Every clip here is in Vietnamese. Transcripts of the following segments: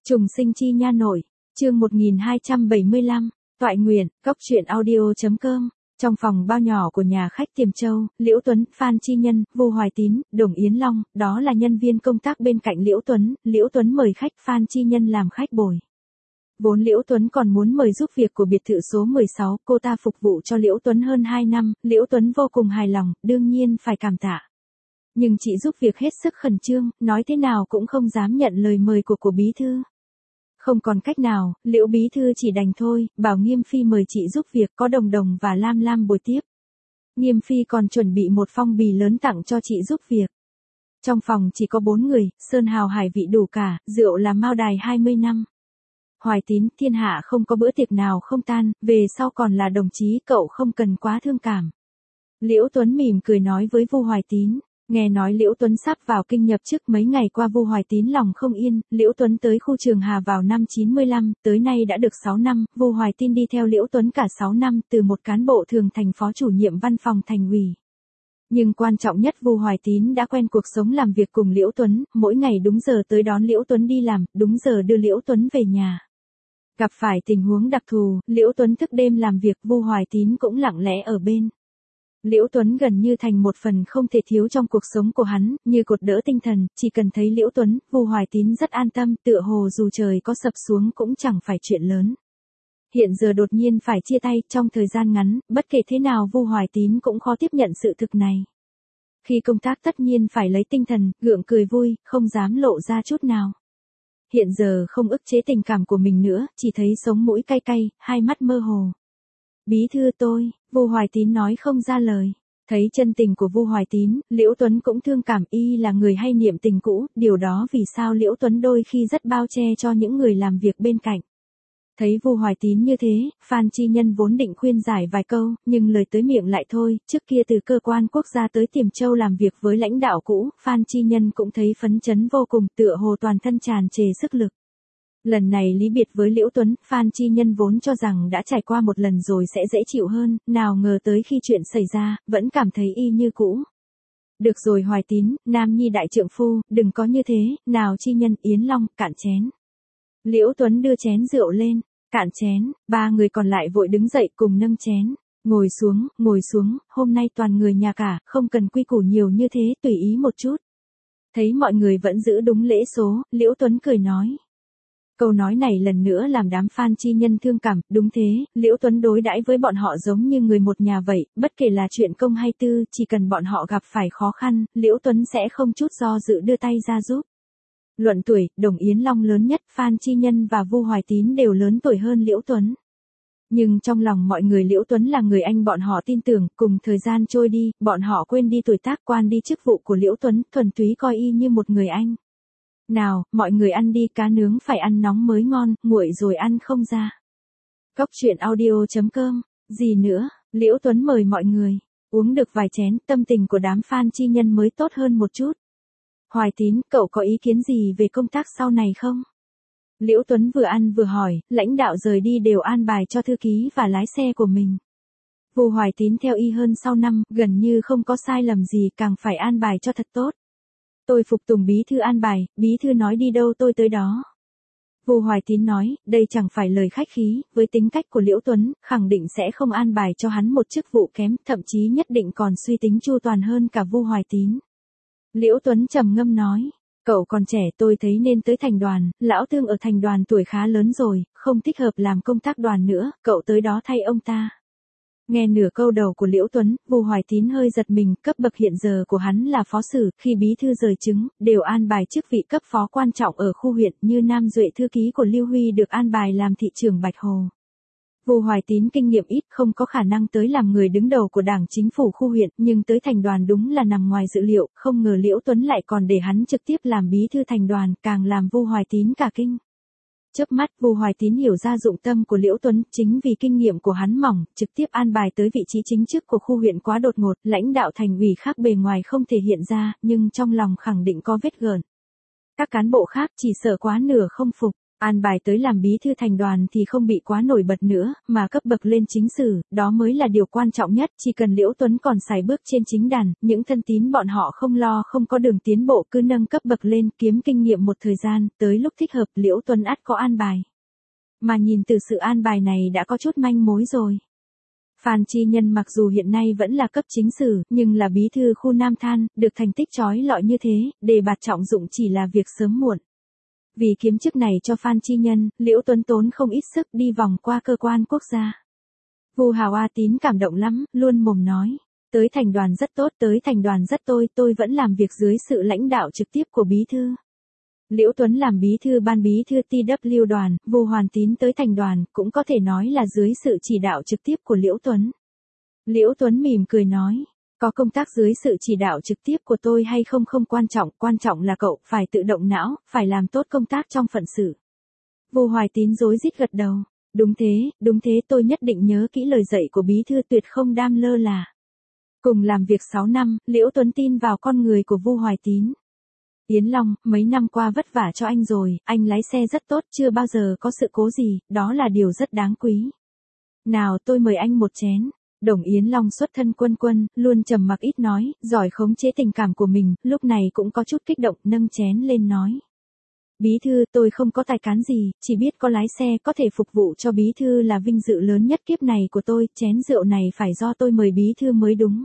Trùng sinh chi nha nội, chương 1275, toại nguyện, cốc truyện audio.com. Trong phòng bao nhỏ của nhà khách Tiềm Châu, Liễu Tuấn, Phan Chi Nhân, Vu Hoài Tín, Đồng Yến Long, đó là nhân viên công tác bên cạnh Liễu Tuấn mời khách Phan Chi Nhân làm khách bồi. Vốn Liễu Tuấn còn muốn mời giúp việc của biệt thự số 16, cô ta phục vụ cho Liễu Tuấn hơn 2 năm, Liễu Tuấn vô cùng hài lòng, đương nhiên phải cảm tạ. Nhưng chị giúp việc hết sức khẩn trương, nói thế nào cũng không dám nhận lời mời của bí thư. Không còn cách nào, Liễu bí thư chỉ đành thôi, bảo Nghiêm Phi mời chị giúp việc, có Đồng Đồng và Lam Lam bồi tiếp. Nghiêm Phi còn chuẩn bị một phong bì lớn tặng cho chị giúp việc. Trong phòng chỉ có 4 người, sơn hào hải vị đủ cả, rượu là Mao Đài 20 năm. Hoài Tín, thiên hạ không có bữa tiệc nào không tan, về sau còn là đồng chí, cậu không cần quá thương cảm. Liễu Tuấn mỉm cười nói với Vu Hoài Tín. Nghe nói Liễu Tuấn sắp vào kinh nhập chức, mấy ngày qua Vu Hoài Tín lòng không yên, Liễu Tuấn tới khu Trường Hà vào năm 95, tới nay đã được 6 năm, Vu Hoài Tín đi theo Liễu Tuấn cả 6 năm, từ một cán bộ thường thành phó chủ nhiệm văn phòng thành ủy. Nhưng quan trọng nhất, Vu Hoài Tín đã quen cuộc sống làm việc cùng Liễu Tuấn, mỗi ngày đúng giờ tới đón Liễu Tuấn đi làm, đúng giờ đưa Liễu Tuấn về nhà. Gặp phải tình huống đặc thù, Liễu Tuấn thức đêm làm việc, Vu Hoài Tín cũng lặng lẽ ở bên. Liễu Tuấn gần như thành một phần không thể thiếu trong cuộc sống của hắn, như cột đỡ tinh thần, chỉ cần thấy Liễu Tuấn, Vu Hoài Tín rất an tâm, tựa hồ dù trời có sập xuống cũng chẳng phải chuyện lớn. Hiện giờ đột nhiên phải chia tay, trong thời gian ngắn, bất kể thế nào Vu Hoài Tín cũng khó tiếp nhận sự thực này. Khi công tác tất nhiên phải lấy tinh thần, gượng cười vui, không dám lộ ra chút nào. Hiện giờ không ức chế tình cảm của mình nữa, chỉ thấy sống mũi cay cay, hai mắt mơ hồ. Bí thư tôi, Vu Hoài Tín nói không ra lời. Thấy chân tình của Vu Hoài Tín, Liễu Tuấn cũng thương cảm, y là người hay niệm tình cũ, điều đó vì sao Liễu Tuấn đôi khi rất bao che cho những người làm việc bên cạnh. Thấy Vu Hoài Tín như thế, Phan Chi Nhân vốn định khuyên giải vài câu, nhưng lời tới miệng lại thôi, trước kia từ cơ quan quốc gia tới Tiềm Châu làm việc với lãnh đạo cũ, Phan Chi Nhân cũng thấy phấn chấn vô cùng, tựa hồ toàn thân tràn trề sức lực. Lần này lý biệt với Liễu Tuấn, Phan Chi Nhân vốn cho rằng đã trải qua một lần rồi sẽ dễ chịu hơn, nào ngờ tới khi chuyện xảy ra, vẫn cảm thấy y như cũ. Được rồi Hoài Tín, nam nhi đại trượng phu, đừng có như thế, nào Chi Nhân, Yến Long, cạn chén. Liễu Tuấn đưa chén rượu lên, cạn chén, 3 người còn lại vội đứng dậy cùng nâng chén. Ngồi xuống, hôm nay toàn người nhà cả, không cần quy củ nhiều như thế, tùy ý một chút. Thấy mọi người vẫn giữ đúng lễ số, Liễu Tuấn cười nói. Câu nói này lần nữa làm đám Phan Chi Nhân thương cảm, đúng thế, Liễu Tuấn đối đãi với bọn họ giống như người một nhà vậy, bất kể là chuyện công hay tư, chỉ cần bọn họ gặp phải khó khăn, Liễu Tuấn sẽ không chút do dự đưa tay ra giúp. Luận tuổi, Đồng Yến Long lớn nhất, Phan Chi Nhân và Vu Hoài Tín đều lớn tuổi hơn Liễu Tuấn. Nhưng trong lòng mọi người Liễu Tuấn là người anh bọn họ tin tưởng, cùng thời gian trôi đi, bọn họ quên đi tuổi tác, quan đi chức vụ của Liễu Tuấn, thuần túy coi y như một người anh. Nào, mọi người ăn đi, cá nướng phải ăn nóng mới ngon, nguội rồi ăn không ra. Cốc truyện audio.com, gì nữa, Liễu Tuấn mời mọi người, uống được vài chén, tâm tình của đám Phan Chi Nhân mới tốt hơn một chút. Hoài Tín, cậu có ý kiến gì về công tác sau này không? Liễu Tuấn vừa ăn vừa hỏi, lãnh đạo rời đi đều an bài cho thư ký và lái xe của mình. Vu Hoài Tín theo y hơn sau năm, gần như không có sai lầm gì, càng phải an bài cho thật tốt. Tôi phục tùng bí thư an bài, bí thư nói đi đâu tôi tới đó. Vu Hoài Tín nói, đây chẳng phải lời khách khí, với tính cách của Liễu Tuấn, khẳng định sẽ không an bài cho hắn một chức vụ kém, thậm chí nhất định còn suy tính chu toàn hơn cả Vu Hoài Tín. Liễu Tuấn trầm ngâm nói, cậu còn trẻ, tôi thấy nên tới thành đoàn, lão Tương ở thành đoàn tuổi khá lớn rồi, không thích hợp làm công tác đoàn nữa, cậu tới đó thay ông ta. Nghe nửa câu đầu của Liễu Tuấn, Vu Hoài Tín hơi giật mình, cấp bậc hiện giờ của hắn là phó sử, khi bí thư rời chứng, đều an bài chức vị cấp phó quan trọng ở khu huyện, như Nam Duệ thư ký của Lưu Huy được an bài làm thị trưởng Bạch Hồ. Vu Hoài Tín kinh nghiệm ít, không có khả năng tới làm người đứng đầu của đảng chính phủ khu huyện, nhưng tới thành đoàn đúng là nằm ngoài dự liệu, không ngờ Liễu Tuấn lại còn để hắn trực tiếp làm bí thư thành đoàn, càng làm Vu Hoài Tín cả kinh. Chớp mắt, Vu Hoài Tín hiểu ra dụng tâm của Liễu Tuấn, chính vì kinh nghiệm của hắn mỏng, trực tiếp an bài tới vị trí chính chức của khu huyện quá đột ngột, lãnh đạo thành ủy khác bề ngoài không thể hiện ra, nhưng trong lòng khẳng định có vết gợn. Các cán bộ khác chỉ sợ quá nửa không phục. An bài tới làm bí thư thành đoàn thì không bị quá nổi bật nữa, mà cấp bậc lên chính sử, đó mới là điều quan trọng nhất, chỉ cần Liễu Tuấn còn sải bước trên chính đàn, những thân tín bọn họ không lo không có đường tiến bộ cứ nâng cấp bậc lên kiếm kinh nghiệm một thời gian, tới lúc thích hợp Liễu Tuấn ắt có an bài. Mà nhìn từ sự an bài này đã có chút manh mối rồi. Phan Chi Nhân mặc dù hiện nay vẫn là cấp chính sử, nhưng là bí thư khu Nam Than, được thành tích chói lọi như thế, đề bạt trọng dụng chỉ là việc sớm muộn. Vì kiếm chức này cho Phan Chi Nhân, Liễu Tuấn tốn không ít sức đi vòng qua cơ quan quốc gia. Vu Hào A Tín cảm động lắm, luôn mồm nói. Tới thành đoàn rất tốt, tới thành đoàn rất tôi vẫn làm việc dưới sự lãnh đạo trực tiếp của bí thư. Liễu Tuấn làm bí thư ban bí thư TW đoàn, Vu Hoàn Tín tới thành đoàn, cũng có thể nói là dưới sự chỉ đạo trực tiếp của Liễu Tuấn. Liễu Tuấn mỉm cười nói, có công tác dưới sự chỉ đạo trực tiếp của tôi hay không không quan trọng là cậu phải tự động não, phải làm tốt công tác trong phận sự. Vu Hoài Tín rối rít gật đầu, đúng thế tôi nhất định nhớ kỹ lời dạy của bí thư tuyệt không đam lơ là. Cùng làm việc 6 năm, Liễu Tuấn tin vào con người của Vu Hoài Tín. Yến Long, mấy năm qua vất vả cho anh rồi, anh lái xe rất tốt, chưa bao giờ có sự cố gì, đó là điều rất đáng quý. Nào tôi mời anh một chén. Đồng Yến Long xuất thân quân, luôn trầm mặc ít nói, giỏi khống chế tình cảm của mình, lúc này cũng có chút kích động, nâng chén lên nói. Bí thư, tôi không có tài cán gì, chỉ biết có lái xe có thể phục vụ cho bí thư là vinh dự lớn nhất kiếp này của tôi, chén rượu này phải do tôi mời bí thư mới đúng.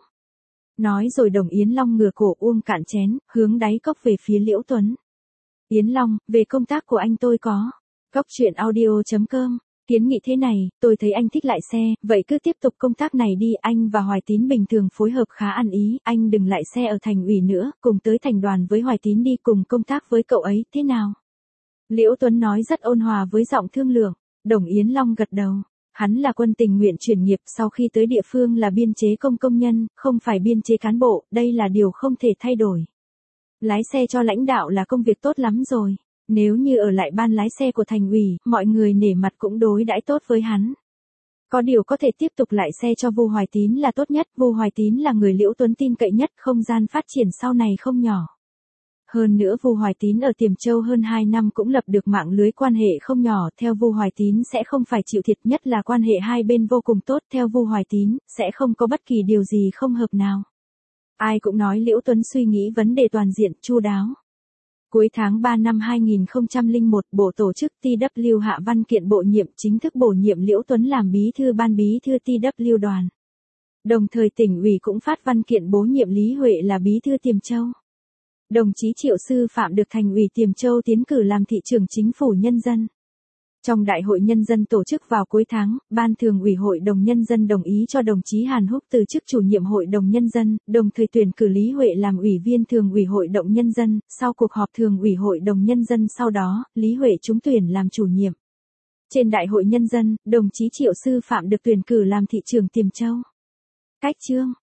Nói rồi Đồng Yến Long ngửa cổ uống cạn chén, hướng đáy cốc về phía Liễu Tuấn. Yến Long, về công tác của anh tôi có. Cốc truyện audio.com. Kiến nghị thế này, tôi thấy anh thích lại xe, vậy cứ tiếp tục công tác này đi, anh và Hoài Tín bình thường phối hợp khá ăn ý, anh đừng lại xe ở thành ủy nữa, cùng tới thành đoàn với Hoài Tín đi cùng công tác với cậu ấy, thế nào? Liễu Tuấn nói rất ôn hòa với giọng thương lượng, Đồng Yến Long gật đầu. Hắn là quân tình nguyện chuyển nghiệp sau khi tới địa phương là biên chế công nhân, không phải biên chế cán bộ, đây là điều không thể thay đổi. Lái xe cho lãnh đạo là công việc tốt lắm rồi. Nếu như ở lại ban lái xe của thành ủy, mọi người nể mặt cũng đối đãi tốt với hắn. Có điều có thể tiếp tục lại xe cho Vu Hoài Tín là tốt nhất, Vu Hoài Tín là người Liễu Tuấn tin cậy nhất, không gian phát triển sau này không nhỏ. Hơn nữa Vu Hoài Tín ở Tiềm Châu hơn 2 năm cũng lập được mạng lưới quan hệ không nhỏ, theo Vu Hoài Tín sẽ không phải chịu thiệt, nhất là quan hệ hai bên vô cùng tốt, theo Vu Hoài Tín, sẽ không có bất kỳ điều gì không hợp nào. Ai cũng nói Liễu Tuấn suy nghĩ vấn đề toàn diện, chu đáo. Cuối tháng 3 năm 2001, Bộ Tổ chức TW hạ văn kiện bổ nhiệm chính thức bổ nhiệm Liễu Tuấn làm bí thư ban bí thư TW đoàn. Đồng thời tỉnh ủy cũng phát văn kiện bổ nhiệm Lý Huệ là bí thư Tiềm Châu. Đồng chí Triệu Sư Phạm được Thành ủy Tiềm Châu tiến cử làm thị trưởng chính phủ nhân dân. Trong Đại hội Nhân dân tổ chức vào cuối tháng, Ban Thường ủy Hội đồng Nhân dân đồng ý cho đồng chí Hàn Húc từ chức chủ nhiệm Hội đồng Nhân dân, đồng thời tuyển cử Lý Huệ làm Ủy viên Thường ủy Hội đồng Nhân dân. Sau cuộc họp Thường ủy Hội đồng Nhân dân sau đó, Lý Huệ trúng tuyển làm chủ nhiệm. Trên Đại hội Nhân dân, đồng chí Triệu Sư Phạm được tuyển cử làm thị trưởng Tiềm Châu. Cách chương